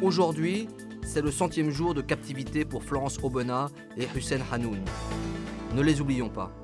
Aujourd'hui, c'est le 100e jour de captivité pour Florence Aubenas et Hussein Hanoun. Ne les oublions pas.